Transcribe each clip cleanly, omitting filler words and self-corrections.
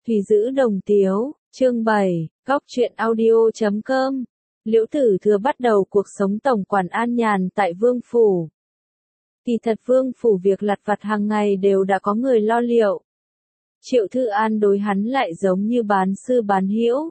Thủy giữ đồng tiếu, chương 7, góc truyện audio.com. Liễu Tử Thừa bắt đầu cuộc sống tổng quản an nhàn tại Vương Phủ. Kỳ thật Vương Phủ việc lặt vặt hàng ngày đều đã có người lo liệu. Triệu Thư An đối hắn lại giống như bán sư bán hữu.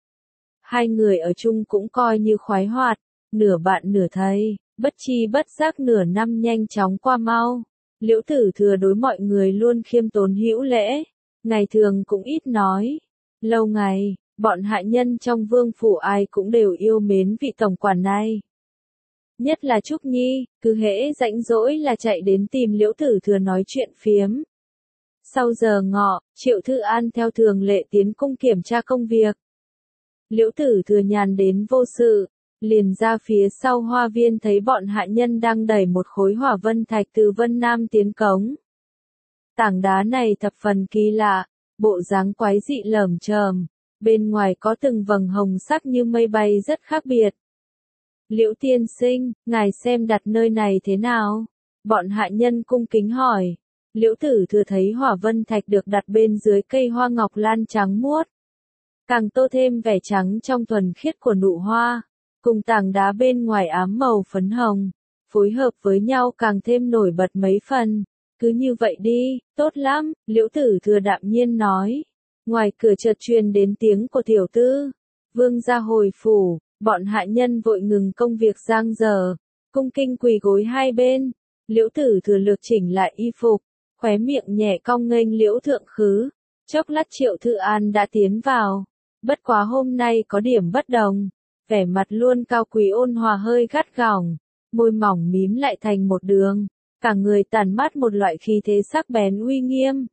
Hai người ở chung cũng coi như khoái hoạt, nửa bạn nửa thầy, bất chi bất giác nửa năm nhanh chóng qua mau. Liễu Tử Thừa đối mọi người luôn khiêm tốn hữu lễ, ngày thường cũng ít nói. Lâu ngày, bọn hạ nhân trong Vương Phủ ai cũng đều yêu mến vị tổng quản này. Nhất là Trúc Nhi, cứ hễ rảnh rỗi là chạy đến tìm Liễu Tử Thừa nói chuyện phiếm. Sau giờ ngọ, Triệu Thư An theo thường lệ tiến cung kiểm tra công việc. Liễu Tử Thừa nhàn đến vô sự, liền ra phía sau hoa viên thấy bọn hạ nhân đang đẩy một khối hỏa vân thạch từ Vân Nam tiến cống. Tảng đá này thập phần kỳ lạ, bộ dáng quái dị lởm chởm, bên ngoài có từng vầng hồng sắc như mây bay rất khác biệt. Liễu tiên sinh, ngài xem đặt nơi này thế nào? Bọn hạ nhân cung kính hỏi. Liễu Tử Thừa thấy hỏa vân thạch được đặt bên dưới cây hoa ngọc lan trắng muốt, càng tô thêm vẻ trắng trong thuần khiết của nụ hoa, cùng tảng đá bên ngoài ám màu phấn hồng, phối hợp với nhau càng thêm nổi bật mấy phần. Cứ như vậy đi, tốt lắm, Liễu Tử Thừa đạm nhiên nói. Ngoài cửa chợt truyền đến tiếng của tiểu tư. Vương gia hồi phủ, bọn hạ nhân vội ngừng công việc giang dở, cung kinh quỳ gối hai bên. Liễu Tử Thừa lược chỉnh lại y phục, khóe miệng nhẹ cong nghênh Liễu thượng khứ. Chốc lát Triệu Thư An đã tiến vào. Bất quá hôm nay có điểm bất đồng, vẻ mặt luôn cao quý ôn hòa hơi gắt gỏng, môi mỏng mím lại thành một đường, cả người tản mát một loại khí thế sắc bén uy nghiêm.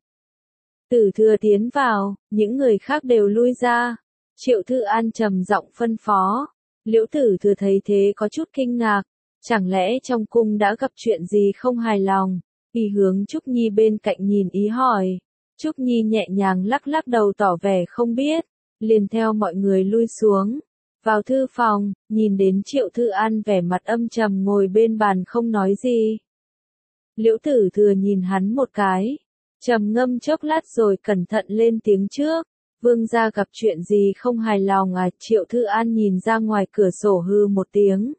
Tử Thừa tiến vào, những người khác đều lui ra. Triệu Thư An trầm giọng phân phó. Liễu Tử Thừa thấy thế có chút kinh ngạc, chẳng lẽ trong cung đã gặp chuyện gì không hài lòng? Y hướng Trúc Nhi bên cạnh nhìn ý hỏi. Trúc Nhi nhẹ nhàng lắc lắc đầu tỏ vẻ không biết, liền theo mọi người lui xuống. Vào thư phòng, nhìn đến Triệu Thư An vẻ mặt âm trầm ngồi bên bàn không nói gì. Liễu Tử Thừa nhìn hắn một cái, trầm ngâm chốc lát rồi cẩn thận lên tiếng trước. Vương gia gặp chuyện gì không hài lòng à? Triệu Thư An nhìn ra ngoài cửa sổ hư một tiếng.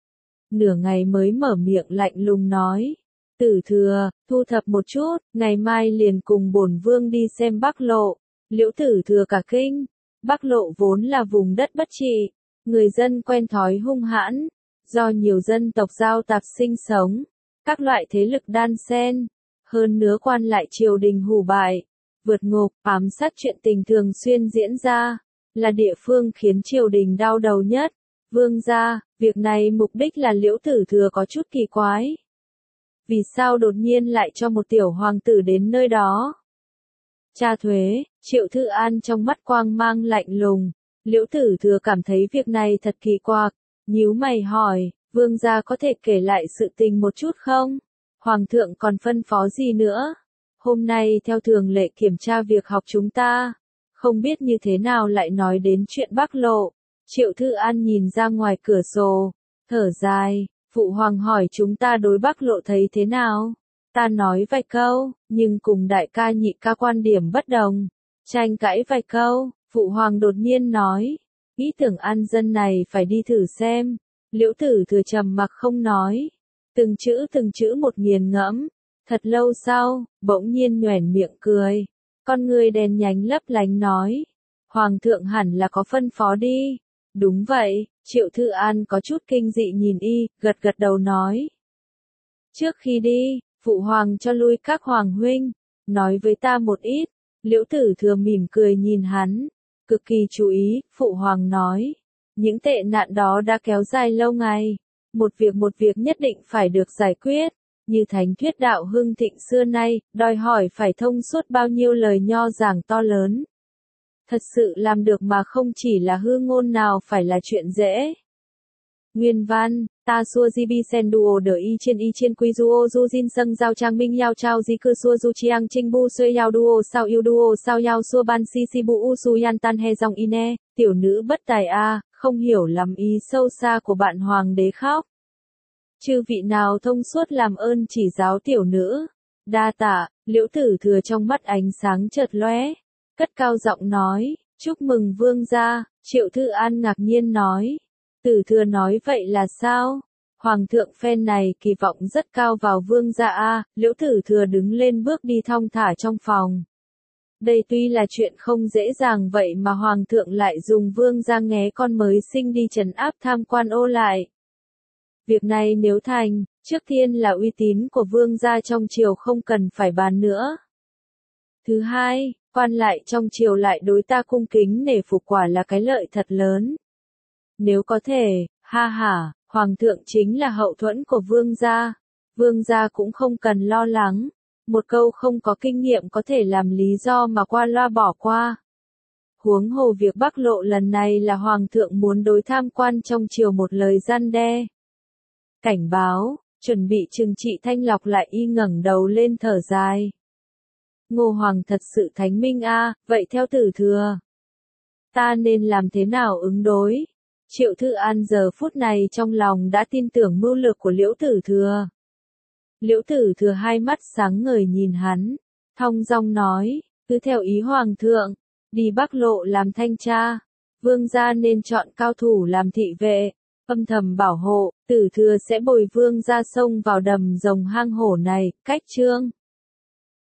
Nửa ngày mới mở miệng lạnh lùng nói. Tử Thừa, thu thập một chút, ngày mai liền cùng bổn vương đi xem Bắc Lộ. Liễu Tử Thừa cả kinh. Bắc Lộ vốn là vùng đất bất trị, người dân quen thói hung hãn, do nhiều dân tộc giao tạp sinh sống, các loại thế lực đan xen, hơn nữa quan lại triều đình hủ bại, vượt ngục, ám sát chuyện tình thường xuyên diễn ra, là địa phương khiến triều đình đau đầu nhất. Vương gia, việc này mục đích là Liễu Tử Thừa có chút kỳ quái. Vì sao đột nhiên lại cho một tiểu hoàng tử đến nơi đó? Tra thuế, Triệu Thư An trong mắt quang mang lạnh lùng. Liễu Tử Thừa cảm thấy việc này thật kỳ quặc, nhíu mày hỏi, vương gia có thể kể lại sự tình một chút không? Hoàng thượng còn phân phó gì nữa? Hôm nay theo thường lệ kiểm tra việc học chúng ta, không biết như thế nào lại nói đến chuyện Bắc Lộ. Triệu Thư An nhìn ra ngoài cửa sổ, thở dài, phụ hoàng hỏi chúng ta đối Bắc Lộ thấy thế nào? Ta nói vài câu, nhưng cùng đại ca nhị ca quan điểm bất đồng. Tranh cãi vài câu, phụ hoàng đột nhiên nói, ý tưởng an dân này phải đi thử xem. Liễu Tử Thừa trầm mặc không nói, từng chữ một nghiền ngẫm. Thật lâu sau, bỗng nhiên nhoẻn miệng cười, con người đèn nhánh lấp lánh nói, hoàng thượng hẳn là có phân phó đi. Đúng vậy, Triệu Thư An có chút kinh dị nhìn y, gật đầu nói. Trước khi đi, phụ hoàng cho lui các hoàng huynh, nói với ta một ít. Liễu Tử Thừa mỉm cười nhìn hắn, cực kỳ chú ý. Phụ hoàng nói, những tệ nạn đó đã kéo dài lâu ngày, một việc nhất định phải được giải quyết, như thánh thuyết đạo hưng thịnh xưa nay, đòi hỏi phải thông suốt bao nhiêu lời nho giảng to lớn. Thật sự làm được mà không chỉ là hư ngôn nào phải là chuyện dễ. Nguyên văn, ta xua di bi sen duo đờ y trên quy duo du jin sâng giao trang minh yao trao di cư xua du chiang trinh bu xuê yao duo sao yao xua ban si bu u su yan tan he dòng ine, tiểu nữ bất tài a, không hiểu lắm ý sâu xa của bạn hoàng đế khóc. Chư vị nào thông suốt làm ơn chỉ giáo tiểu nữ. Đa tạ. Liễu Tử Thừa trong mắt ánh sáng chợt lóe, cất cao giọng nói, chúc mừng vương gia. Triệu Thư An ngạc nhiên nói, Tử Thừa nói vậy là sao? Hoàng thượng phen này kỳ vọng rất cao vào vương gia a. Liễu Tử Thừa đứng lên bước đi thong thả trong phòng. Đây tuy là chuyện không dễ dàng vậy mà hoàng thượng lại dùng vương gia nghé con mới sinh đi trấn áp tham quan ô lại. Việc này nếu thành, trước tiên là uy tín của vương gia trong triều không cần phải bàn nữa. Thứ hai, quan lại trong triều lại đối ta cung kính nể phục quả là cái lợi thật lớn. Nếu có thể, ha ha, hoàng thượng chính là hậu thuẫn của vương gia cũng không cần lo lắng. Một câu không có kinh nghiệm có thể làm lý do mà qua loa bỏ qua. Huống hồ việc Bắc Lộ lần này là hoàng thượng muốn đối tham quan trong triều một lời răn đe. Cảnh báo, chuẩn bị trừng trị Thanh Lọc lại y ngẩng đầu lên thở dài. Ngô Hoàng thật sự thánh minh a, vậy theo Tử Thừa, ta nên làm thế nào ứng đối? Triệu Thư An giờ phút này trong lòng đã tin tưởng mưu lược của Liễu Tử Thừa. Liễu Tử Thừa hai mắt sáng ngời nhìn hắn, thong dong nói, cứ theo ý hoàng thượng, đi Bắc Lộ làm thanh tra, vương gia nên chọn cao thủ làm thị vệ, âm thầm bảo hộ, Tử Thừa sẽ bồi vương gia xông vào đầm rồng hang hổ này, cách chương.